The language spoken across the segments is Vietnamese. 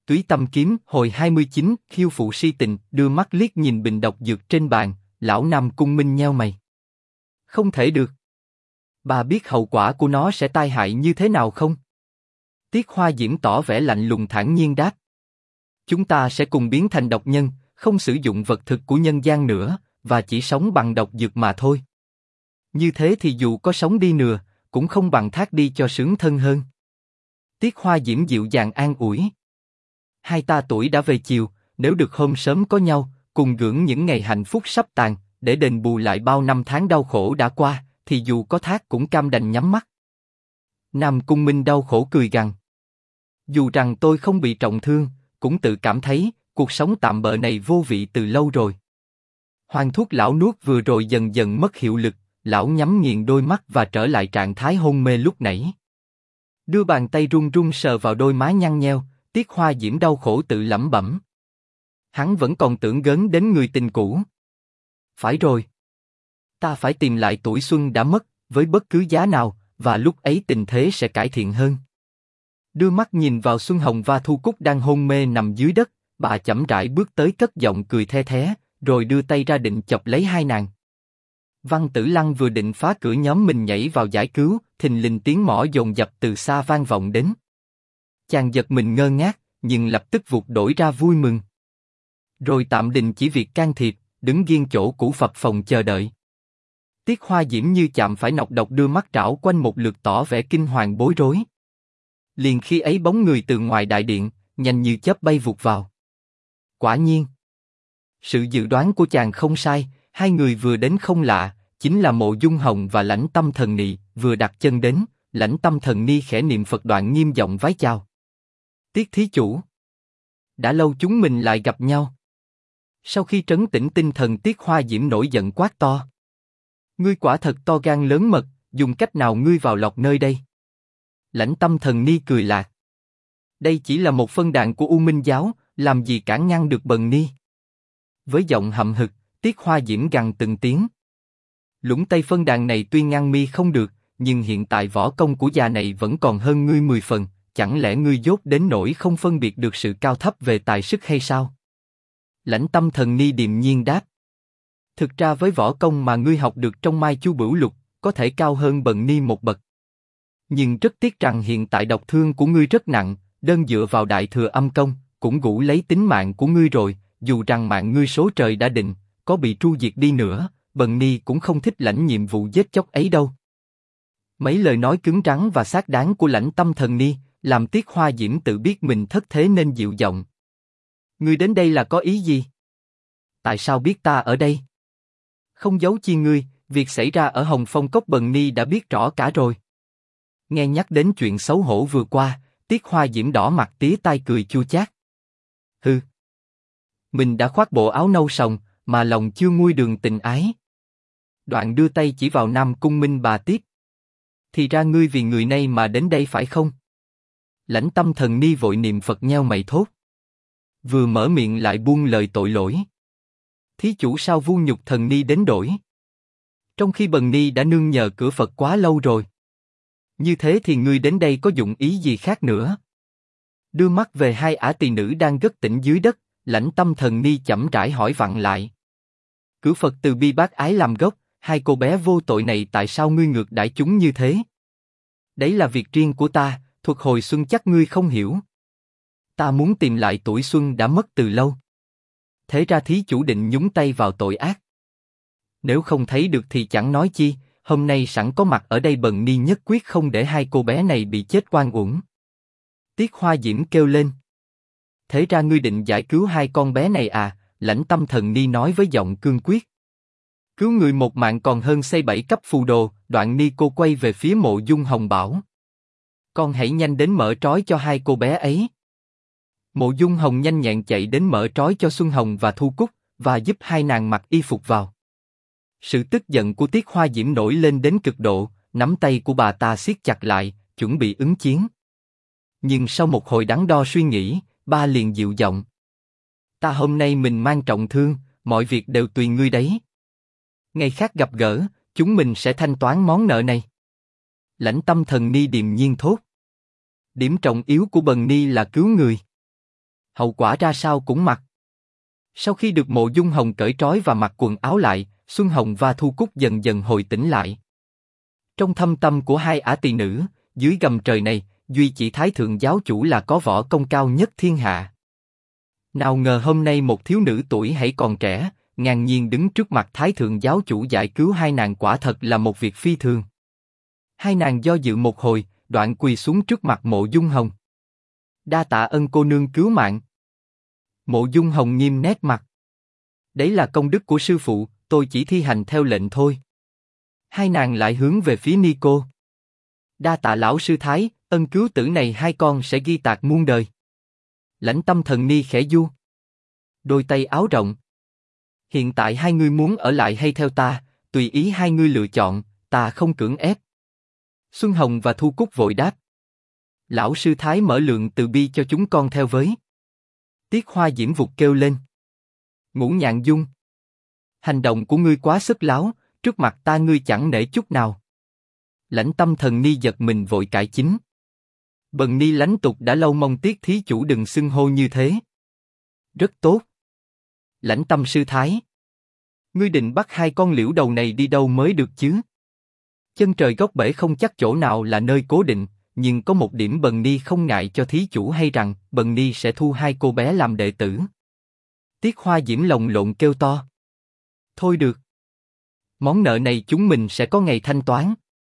Túy Tâm Kiếm hồi 29, khiêu phụ si tình, đưa mắt liếc nhìn bình độc dược trên bàn, lão Nam Cung Minh nheo mày. Không thể được. Bà biết hậu quả của nó sẽ tai hại như thế nào không? Tiết Hoa Diễm tỏ vẻ lạnh lùng thản nhiên đáp. Chúng ta sẽ cùng biến thành độc nhân, không sử dụng vật thực của nhân gian nữa, và chỉ sống bằng độc dược mà thôi. Như thế thì dù có sống đi nữa, cũng không bằng thác đi cho sướng thân hơn. Tiết Hoa Diễm dịu dàng an ủi. Hai ta tuổi đã về chiều, nếu được hôm sớm có nhau, cùng gưởng những ngày hạnh phúc sắp tàn, để đền bù lại bao năm tháng đau khổ đã qua, thì dù có thác cũng cam đành nhắm mắt. Nam Cung Minh đau khổ cười gằn. Dù rằng tôi không bị trọng thương, cũng tự cảm thấy cuộc sống tạm bợ này vô vị từ lâu rồi. Hoàng thuốc lão nuốt vừa rồi dần dần mất hiệu lực, lão nhắm nghiền đôi mắt và trở lại trạng thái hôn mê lúc nãy. Đưa bàn tay run run sờ vào đôi má nhăn nheo, Tiết Hoa Diễm đau khổ tự lẩm bẩm. Hắn vẫn còn tưởng gớm đến người tình cũ. Phải rồi. Ta phải tìm lại tuổi xuân đã mất, với bất cứ giá nào, và lúc ấy tình thế sẽ cải thiện hơn. Đưa mắt nhìn vào Xuân Hồng và Thu Cúc đang hôn mê nằm dưới đất, bà chậm rãi bước tới cất giọng cười the thé, rồi đưa tay ra định chọc lấy hai nàng. Văn Tử Lăng vừa định phá cửa nhóm mình nhảy vào giải cứu, thình lình tiếng mõ dồn dập từ xa vang vọng đến. Chàng giật mình ngơ ngác, nhưng lập tức vụt đổi ra vui mừng. Rồi tạm đình chỉ việc can thiệp, đứng nghiêng chỗ cũ phập phồng chờ đợi. Tiết Hoa Diễm như chạm phải nọc độc đưa mắt trảo quanh một lượt tỏ vẻ kinh hoàng bối rối. Liền khi ấy bóng người từ ngoài đại điện, nhanh như chớp bay vụt vào. Quả nhiên, sự dự đoán của chàng không sai, hai người vừa đến không lạ, chính là Mộ Dung Hồng và Lãnh Tâm Thần Ni. Vừa đặt chân đến, Lãnh Tâm Thần Ni khẽ niệm Phật đoạn nghiêm giọng vái chào. Tiết thí chủ, đã lâu chúng mình lại gặp nhau. Sau khi trấn tĩnh tinh thần, Tiết Hoa Diễm nổi giận quát to. Ngươi quả thật to gan lớn mật, dùng cách nào ngươi vào lọc nơi đây? Lãnh Tâm Thần Ni cười lạc. Đây chỉ là một phân đàn của U Minh Giáo, làm gì cản ngăn được Bần Ni? Với giọng hậm hực, Tiết Hoa Diễm gằn từng tiếng. Lũng Tây phân đàn này tuy ngăn mi không được, nhưng hiện tại võ công của già này vẫn còn hơn ngươi 10 phần, chẳng lẽ ngươi dốt đến nỗi không phân biệt được sự cao thấp về tài sức hay sao? Lãnh Tâm Thần Ni điềm nhiên đáp. Thực ra với võ công mà ngươi học được trong Mai Chu Bửu Lục, có thể cao hơn Bần Ni một bậc. Nhưng rất tiếc rằng hiện tại độc thương của ngươi rất nặng, đơn dựa vào Đại Thừa Âm Công, cũng gũ lấy tính mạng của ngươi rồi, dù rằng mạng ngươi số trời đã định, có bị tru diệt đi nữa, Bần Ni cũng không thích lãnh nhiệm vụ giết chóc ấy đâu. Mấy lời nói cứng rắn và xác đáng của Lãnh Tâm Thần Ni, làm Tiết Hoa Diễm tự biết mình thất thế nên dịu giọng. Ngươi đến đây là có ý gì? Tại sao biết ta ở đây? Không giấu chi ngươi, việc xảy ra ở Hồng Phong Cốc Bần Ni đã biết rõ cả rồi. Nghe nhắc đến chuyện xấu hổ vừa qua, Tiết Hoa Diễm đỏ mặt tía tai cười chua chát. Hừ. Mình đã khoác bộ áo nâu sòng, mà lòng chưa nguôi đường tình ái. Đoạn đưa tay chỉ vào Nam Cung Minh bà tiếp. Thì ra ngươi vì người này mà đến đây phải không? Lãnh Tâm Thần Ni vội niệm Phật nheo mày thốt. Vừa mở miệng lại buông lời tội lỗi. Thí chủ sao vu nhục Thần Ni đến đổi? Trong khi Bần Ni đã nương nhờ cửa Phật quá lâu rồi. Như thế thì ngươi đến đây có dụng ý gì khác nữa? Đưa mắt về hai ả tỳ nữ đang gất tỉnh dưới đất, Lãnh Tâm Thần Ni chậm rãi hỏi vặn lại. Cửa Phật từ bi bác ái làm gốc, hai cô bé vô tội này tại sao ngươi ngược đãi chúng như thế? Đấy là việc riêng của ta, thuật hồi xuân chắc ngươi không hiểu. Ta muốn tìm lại tuổi xuân đã mất từ lâu. Thế ra thí chủ định nhúng tay vào tội ác. Nếu không thấy được thì chẳng nói chi, hôm nay sẵn có mặt ở đây Bần Ni nhất quyết không để hai cô bé này bị chết oan uổng. Tiết Hoa Diễm kêu lên. Thế ra ngươi định giải cứu hai con bé này à? Lãnh Tâm Thần Ni nói với giọng cương quyết. Cứu người một mạng còn hơn xây 7 cấp phù đồ. Đoạn Ni cô quay về phía Mộ Dung Hồng bảo. Con hãy nhanh đến mở trói cho hai cô bé ấy. Mộ Dung Hồng nhanh nhẹn chạy đến mở trói cho Xuân Hồng và Thu Cúc, và giúp hai nàng mặc y phục vào. Sự tức giận của Tiết Hoa Diễm nổi lên đến cực độ, nắm tay của bà ta siết chặt lại, chuẩn bị ứng chiến. Nhưng sau một hồi đắn đo suy nghĩ, ba liền dịu giọng. Ta hôm nay mình mang trọng thương, mọi việc đều tùy ngươi đấy. Ngày khác gặp gỡ, chúng mình sẽ thanh toán món nợ này. Lãnh Tâm Thần Ni điềm nhiên thốt. Điểm trọng yếu của Bần Ni là cứu người. hậu quả ra sao cũng mặc. Sau khi được Mộ Dung Hồng cởi trói và mặc quần áo lại, Xuân Hồng và Thu Cúc dần dần hồi tỉnh lại. Trong thâm tâm của hai ả tỳ nữ, dưới gầm trời này, duy chỉ Thái thượng giáo chủ là có võ công cao nhất thiên hạ. Nào ngờ hôm nay một thiếu nữ tuổi hãy còn trẻ, ngang nhiên đứng trước mặt Thái thượng giáo chủ giải cứu hai nàng, quả thật là một việc phi thường. Hai nàng do dự một hồi, đoạn quỳ xuống trước mặt Mộ Dung Hồng. Đa tạ ân cô nương cứu mạng. Mộ Dung Hồng nghiêm nét mặt. Đấy là công đức của sư phụ, tôi chỉ thi hành theo lệnh thôi. Hai nàng lại hướng về phía Nico. Đa tạ lão sư Thái, ân cứu tử này hai con sẽ ghi tạc muôn đời. Lãnh Tâm Thần Ni khẽ du đôi tay áo rộng. Hiện tại hai ngươi muốn ở lại hay theo ta, tùy ý hai ngươi lựa chọn, ta không cưỡng ép. Xuân Hồng và Thu Cúc vội đáp. Lão sư Thái mở lượng từ bi cho chúng con theo với. Tiết Hoa Diễm vụt kêu lên. Ngũ Nhạn Dung, hành động của ngươi quá sức láo, trước mặt ta ngươi chẳng nể chút nào. Lãnh Tâm Thần Ni giật mình vội cải chính. Bần Ni lãnh tục đã lâu mong Tiết thí chủ đừng xưng hô như thế. Rất tốt. Lãnh Tâm sư Thái, ngươi định bắt hai con liễu đầu này đi đâu mới được chứ? Chân trời góc bể không chắc chỗ nào là nơi cố định, nhưng có một điểm Bần Ni không ngại cho thí chủ hay rằng Bần Ni sẽ thu hai cô bé làm đệ tử. Tiết Hoa Diễm lồng lộn kêu to. Thôi được. Món nợ này chúng mình sẽ có ngày thanh toán.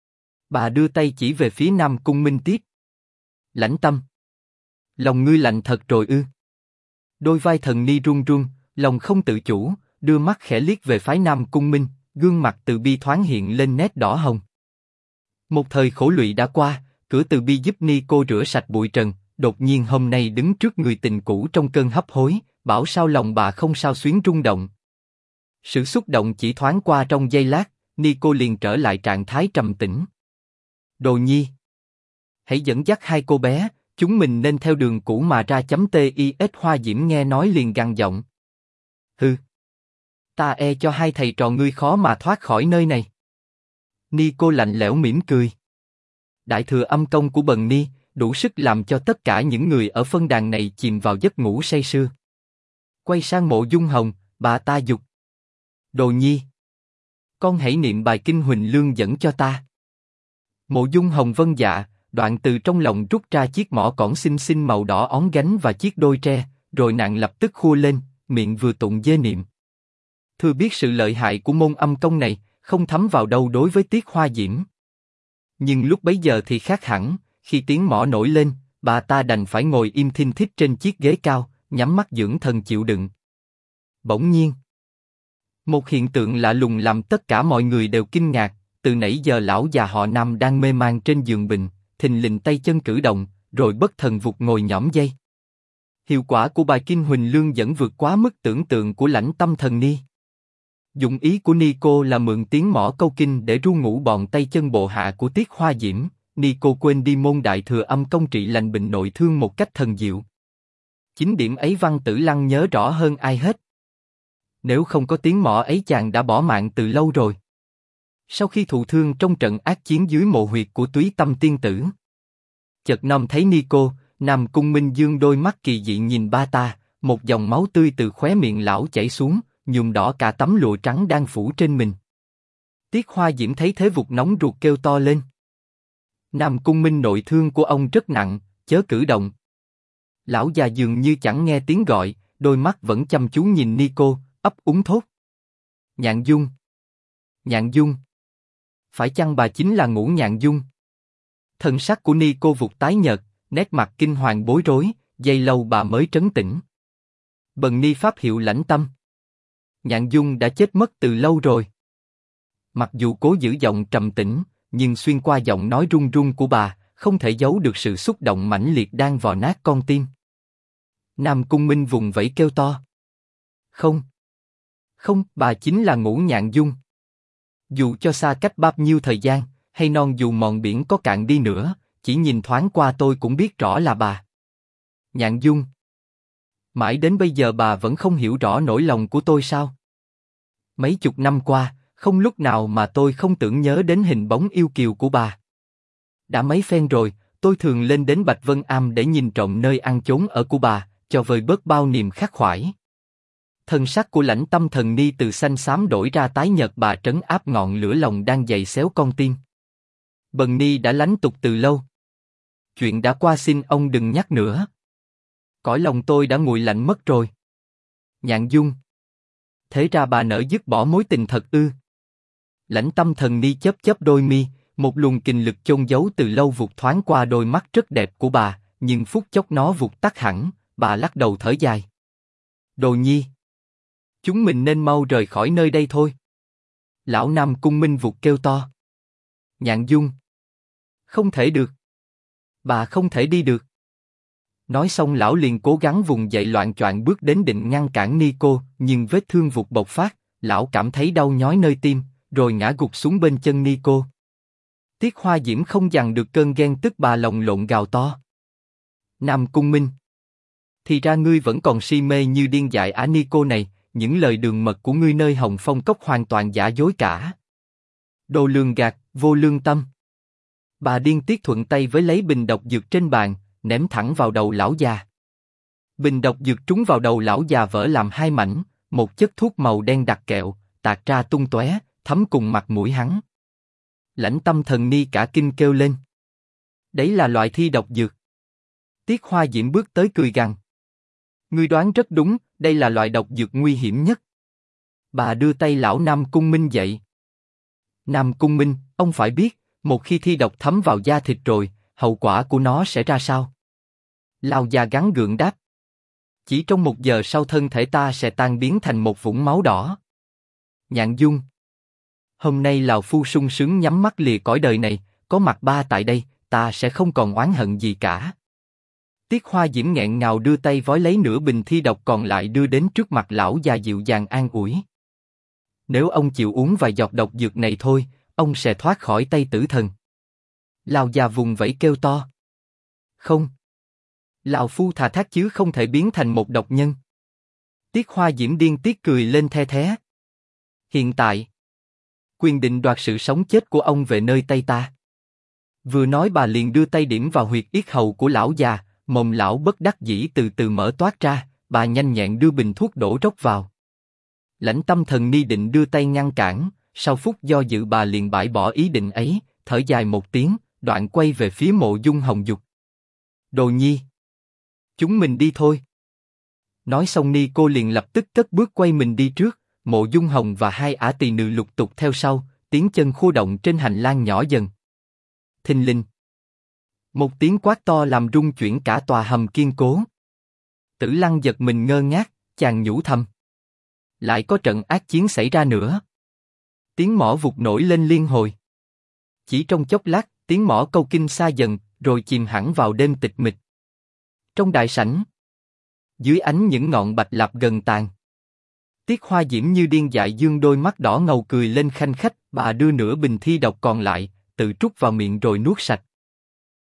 Bà đưa tay chỉ về phía Nam Cung Minh tiếp. Lãnh Tâm, lòng ngươi lạnh thật rồi ư? Đôi vai Thần Ni run run, lòng không tự chủ, đưa mắt khẽ liếc về phái Nam Cung Minh, gương mặt từ bi thoáng hiện lên nét đỏ hồng. Một thời khổ lụy đã qua, cửa từ bi giúp Nico rửa sạch bụi trần, đột nhiên hôm nay đứng trước người tình cũ trong cơn hấp hối, bảo sao lòng bà không sao xuyến rung động. Sự xúc động chỉ thoáng qua trong giây lát, Nico liền trở lại trạng thái trầm tĩnh. Đồ Nhi, hãy dẫn dắt hai cô bé, chúng mình nên theo đường cũ mà ra. Tis Hoa Diễm nghe nói liền gằn giọng. Hừ, ta e cho hai thầy trò ngươi khó mà thoát khỏi nơi này. Nico lạnh lẽo mỉm cười. Đại thừa âm công của Bần Ni đủ sức làm cho tất cả những người ở phân đàn này chìm vào giấc ngủ say sưa. Quay sang Mộ Dung Hồng, bà ta dục. Đồ Nhi, con hãy niệm bài kinh Huỳnh Lương dẫn cho ta. Mộ Dung Hồng vâng dạ, đoạn từ trong lòng rút ra chiếc mõ cỏn xinh xinh màu đỏ óng gánh và chiếc đôi tre, rồi nàng lập tức khua lên, miệng vừa tụng dê niệm. Thừa biết sự lợi hại của môn âm công này, không thấm vào đâu đối với Tiết Hoa Diễm. Nhưng lúc bấy giờ thì khác hẳn, khi tiếng mõ nổi lên, bà ta đành phải ngồi im thinh thít trên chiếc ghế cao, nhắm mắt dưỡng thần chịu đựng. Bỗng nhiên, một hiện tượng lạ lùng làm tất cả mọi người đều kinh ngạc. Từ nãy giờ lão già họ Nam đang mê man trên giường bình, thình lình tay chân cử động, rồi bất thần vụt ngồi nhõm dây. Hiệu quả của bài kinh Huỳnh Lương dẫn vượt quá mức tưởng tượng của Lãnh Tâm Thần Ni. Dụng ý của Nico là mượn tiếng mõ câu kinh để ru ngủ bọn tay chân bộ hạ của Tiết Hoa Diễm. Nico quên đi môn đại thừa âm công trị lành bệnh nội thương một cách thần diệu. Chính điểm ấy Văn Tử Lăng nhớ rõ hơn ai hết. Nếu không có tiếng mõ ấy chàng đã bỏ mạng từ lâu rồi. Sau khi thụ thương trong trận ác chiến dưới mộ huyệt của Túy Tâm Tiên Tử, chợt nom thấy Nico, Nam Cung Minh dương đôi mắt kỳ dị nhìn ba ta, một dòng máu tươi từ khóe miệng lão chảy xuống, nhuộm đỏ cả tấm lụa trắng đang phủ trên mình. Tiết Hoa Diễm thấy thế vụt nóng ruột kêu to lên. Nam Cung Minh nội thương của ông rất nặng, chớ cử động. Lão già dường như chẳng nghe tiếng gọi, đôi mắt vẫn chăm chú nhìn Nico, ấp úng thốt. Nhạn Dung, Nhạn Dung. Phải chăng bà chính là Ngũ Nhạn Dung? Thần sắc của Nico vụt tái nhợt, nét mặt kinh hoàng bối rối, giây lâu bà mới trấn tĩnh. Bần Ni pháp hiệu Lãnh Tâm. Nhạn Dung đã chết mất từ lâu rồi. Mặc dù cố giữ giọng trầm tĩnh, nhưng xuyên qua giọng nói run run của bà, không thể giấu được sự xúc động mãnh liệt đang vò nát con tim. Nam Cung Minh vùng vẫy kêu to. Không, không, bà chính là Ngũ Nhạn Dung. Dù cho xa cách bao nhiêu thời gian, hay non dù mòn biển có cạn đi nữa, chỉ nhìn thoáng qua tôi cũng biết rõ là bà. Nhạn Dung. Mãi đến bây giờ bà vẫn không hiểu rõ nỗi lòng của tôi sao? Mấy chục năm qua, không lúc nào mà tôi không tưởng nhớ đến hình bóng yêu kiều của bà. Đã mấy phen rồi, tôi thường lên đến Bạch Vân Am để nhìn trộm nơi ăn chốn ở của bà, cho vơi bớt bao niềm khắc khoải. Thân sắc của Lãnh Tâm Thần Ni từ xanh xám đổi ra tái nhợt, bà trấn áp ngọn lửa lòng đang giày xéo con tim. Bần Ni đã lánh tục từ lâu. Chuyện đã qua xin ông đừng nhắc nữa. Cõi lòng tôi đã nguội lạnh mất rồi. Nhạn Dung. Thế ra bà nỡ dứt bỏ mối tình thật ư? Lãnh Tâm Thần Ni chớp chớp đôi mi, một luồng kình lực chôn giấu từ lâu vụt thoáng qua đôi mắt rất đẹp của bà, nhưng phút chốc nó vụt tắt hẳn, bà lắc đầu thở dài. Đồ Nhi. Chúng mình nên mau rời khỏi nơi đây thôi. Lão Nam Cung Minh vụt kêu to. Nhạn Dung. Không thể được. Bà không thể đi được. Nói xong lão liền cố gắng vùng dậy loạng choạng bước đến định ngăn cản Nico, nhưng vết thương vụt bộc phát, lão cảm thấy đau nhói nơi tim, rồi ngã gục xuống bên chân Nico. Tiết Hoa Diễm không dằn được cơn ghen tức, bà lồng lộn gào to. Nam Cung Minh. Thì ra ngươi vẫn còn si mê như điên dại Nico này, những lời đường mật của ngươi nơi Hồng Phong Cốc hoàn toàn giả dối cả. Đồ lường gạt, vô lương tâm. Bà điên tiết thuận tay với lấy bình độc dược trên bàn, ném thẳng vào đầu lão già. Bình độc dược trúng vào đầu lão già vỡ làm hai mảnh, một chất thuốc màu đen đặc kẹo, tạt ra tung tóe, thấm cùng mặt mũi hắn. Lãnh Tâm Thần Ni cả kinh kêu lên. Đấy là loại thi độc dược. Tiết Hoa Diễm bước tới cười gằn. Ngươi đoán rất đúng, đây là loại độc dược nguy hiểm nhất. Bà đưa tay lão Nam Cung Minh dậy. Nam Cung Minh, ông phải biết, một khi thi độc thấm vào da thịt rồi, hậu quả của nó sẽ ra sao? Lão già gắng gượng đáp. Chỉ trong 1 giờ sau thân thể ta sẽ tan biến thành một vũng máu đỏ. Nhạn Dung. Hôm nay lão phu sung sướng nhắm mắt lìa cõi đời này, có mặt ba tại đây, ta sẽ không còn oán hận gì cả. Tiết Hoa Diễm nghẹn ngào đưa tay vói lấy nửa bình thi độc còn lại đưa đến trước mặt lão già dịu dàng an ủi. Nếu ông chịu uống vài giọt độc dược này thôi, ông sẽ thoát khỏi tay tử thần. Lão già vùng vẫy kêu to. Không. Lão phu thà thác chứ không thể biến thành một độc nhân. Tiết Hoa Diễm điên tiết cười lên the thé. Hiện tại, quyền định đoạt sự sống chết của ông về nơi tay ta. Vừa nói bà liền đưa tay điểm vào huyệt yết hầu của lão già, mồm lão bất đắc dĩ từ từ mở toát ra, bà nhanh nhẹn đưa bình thuốc đổ rốc vào. Lãnh Tâm Thần Ni định đưa tay ngăn cản, sau phút do dự bà liền bãi bỏ ý định ấy, thở dài một tiếng, đoạn quay về phía Mộ Dung Hồng Dục. Đồ Nhi. Chúng mình đi thôi. Nói xong Ni cô liền lập tức cất bước quay mình đi trước, Mộ Dung Hồng và hai ả tỳ nữ lục tục theo sau, tiếng chân khua động trên hành lang nhỏ dần. Thình lình. Một tiếng quát to làm rung chuyển cả tòa hầm kiên cố. Tử Lăng giật mình ngơ ngác, chàng nhủ thầm. Lại có trận ác chiến xảy ra nữa. Tiếng mõ vụt nổi lên liên hồi. Chỉ trong chốc lát, tiếng mõ câu kinh xa dần, rồi chìm hẳn vào đêm tịch mịch. Trong đại sảnh, dưới ánh những ngọn bạch lạp gần tàn, Tiết Hoa Diễm như điên dại dương đôi mắt đỏ ngầu cười lên khanh khách, bà đưa nửa bình thi độc còn lại, tự trút vào miệng rồi nuốt sạch.